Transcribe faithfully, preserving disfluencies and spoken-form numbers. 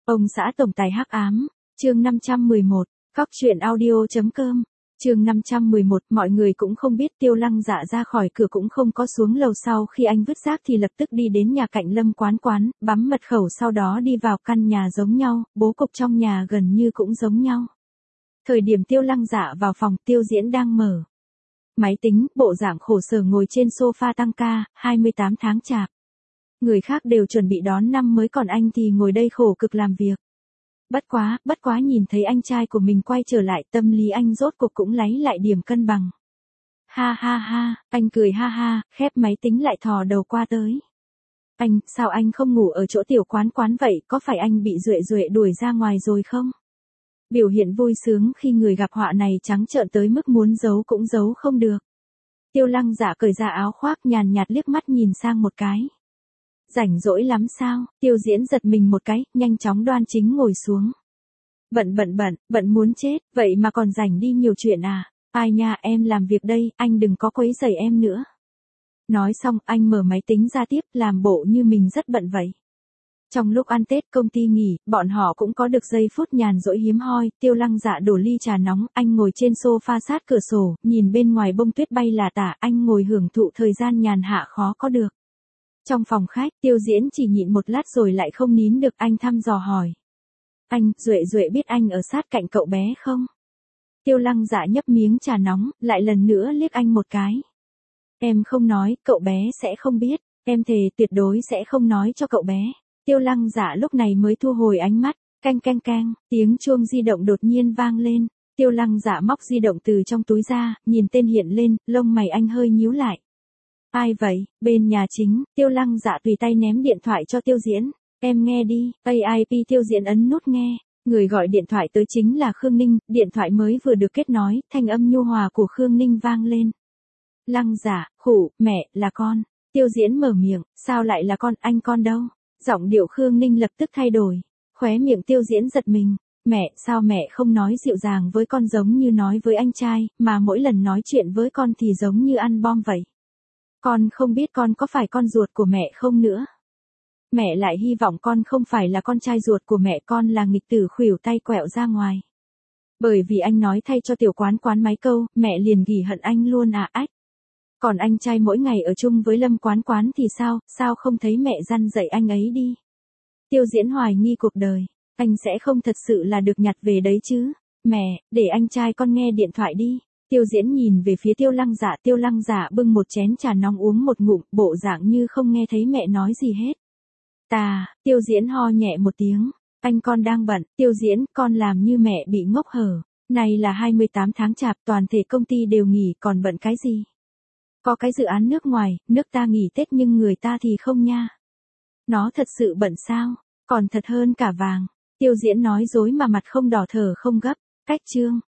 Ông xã tổng tài hắc ám, chương năm trăm mười một, Cóc truyện audio.com, chương năm trăm mười một, mọi người cũng không biết Tiêu Lăng Dạ ra khỏi cửa cũng không có xuống lầu sau khi anh vứt rác thì lập tức đi đến nhà cạnh Lâm Quán Quán, bấm mật khẩu sau đó đi vào căn nhà giống nhau, bố cục trong nhà gần như cũng giống nhau. Thời điểm Tiêu Lăng Dạ vào phòng, Tiêu Diễn đang mở máy tính, bộ dạng khổ sở ngồi trên sofa tăng ca, hai mươi tám tháng chạp. Người khác đều chuẩn bị đón năm mới còn anh thì ngồi đây khổ cực làm việc. Bất quá, bất quá nhìn thấy anh trai của mình quay trở lại, tâm lý anh rốt cuộc cũng lấy lại điểm cân bằng. Ha ha ha, anh cười ha ha, khép máy tính lại thò đầu qua tới. Anh, sao anh không ngủ ở chỗ Tiểu Quán Quán vậy, có phải anh bị Duệ Duệ đuổi ra ngoài rồi không? Biểu hiện vui sướng khi người gặp họa này trắng trợn tới mức muốn giấu cũng giấu không được. Tiêu Lăng Dạ cởi ra áo khoác nhàn nhạt liếc mắt nhìn sang một cái. Rảnh rỗi lắm sao? Tiêu Diễn giật mình một cái, nhanh chóng đoan chính ngồi xuống. Bận bận bận, bận muốn chết, vậy mà còn rảnh đi nhiều chuyện à? Ai nha, em làm việc đây, anh đừng có quấy rầy em nữa. Nói xong, anh mở máy tính ra tiếp, làm bộ như mình rất bận vậy. Trong lúc ăn Tết công ty nghỉ, bọn họ cũng có được giây phút nhàn rỗi hiếm hoi, Tiêu Lăng Dạ đổ ly trà nóng, anh ngồi trên sofa sát cửa sổ, nhìn bên ngoài bông tuyết bay là tả, anh ngồi hưởng thụ thời gian nhàn hạ khó có được. Trong phòng khách, Tiêu Diễn chỉ nhịn một lát rồi lại không nín được, anh thăm dò hỏi. Anh, Duệ Duệ biết anh ở sát cạnh cậu bé không? Tiêu Lăng Dạ nhấp miếng trà nóng, lại lần nữa liếc anh một cái. Em không nói, cậu bé sẽ không biết, em thề tuyệt đối sẽ không nói cho cậu bé. Tiêu Lăng Dạ lúc này mới thu hồi ánh mắt, canh canh canh, tiếng chuông di động đột nhiên vang lên. Tiêu Lăng Dạ móc di động từ trong túi ra, nhìn tên hiện lên, lông mày anh hơi nhíu lại. Ai vậy? Bên nhà chính, Tiêu Lăng Dạ tùy tay ném điện thoại cho Tiêu Diễn. Em nghe đi, a i pê. Tiêu Diễn ấn nút nghe. Người gọi điện thoại tới chính là Khương Ninh, điện thoại mới vừa được kết nối, thanh âm nhu hòa của Khương Ninh vang lên. Lăng Dạ, khụ, mẹ, là con. Tiêu Diễn mở miệng, sao lại là con, anh con đâu? Giọng điệu Khương Ninh lập tức thay đổi. Khóe miệng Tiêu Diễn giật mình. Mẹ, sao mẹ không nói dịu dàng với con giống như nói với anh trai, mà mỗi lần nói chuyện với con thì giống như ăn bom vậy? Con không biết con có phải con ruột của mẹ không nữa. Mẹ lại hy vọng con không phải là con trai ruột của mẹ, con là nghịch tử khuỷu tay quẹo ra ngoài. Bởi vì anh nói thay cho Tiểu Quán Quán mấy câu, mẹ liền gỉ hận anh luôn à ách. Còn anh trai mỗi ngày ở chung với Lâm Quán Quán thì sao, sao không thấy mẹ răn dạy anh ấy đi. Tiêu Diễn hoài nghi cuộc đời, anh sẽ không thật sự là được nhặt về đấy chứ. Mẹ, để anh trai con nghe điện thoại đi. Tiêu Diễn nhìn về phía Tiêu Lăng Dạ, Tiêu Lăng Dạ bưng một chén trà nóng uống một ngụm, bộ dạng như không nghe thấy mẹ nói gì hết. Tà, Tiêu Diễn ho nhẹ một tiếng, anh con đang bận. Tiêu Diễn, con làm như mẹ bị ngốc hở. Này là hai mươi tám tháng chạp, toàn thể công ty đều nghỉ, còn bận cái gì? Có cái dự án nước ngoài, nước ta nghỉ Tết nhưng người ta thì không nha. Nó thật sự bận sao? Còn thật hơn cả vàng. Tiêu Diễn nói dối mà mặt không đỏ thở không gấp. Cách chương.